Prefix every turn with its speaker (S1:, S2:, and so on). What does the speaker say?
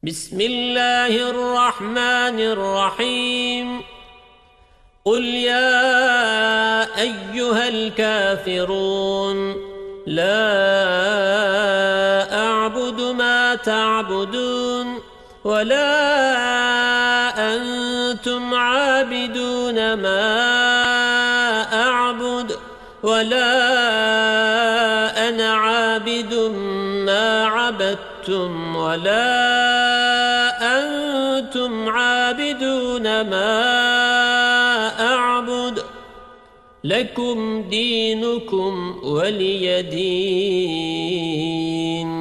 S1: بسم الله الرحمن الرحيم قل يا أيها الكافرون لا أعبد ما تعبدون ولا أنتم عابدون ما أعبد ولا أنا عابد ما عبدتم ولا أنتم عابدون ما أعبد لكم دينكم ولي دين.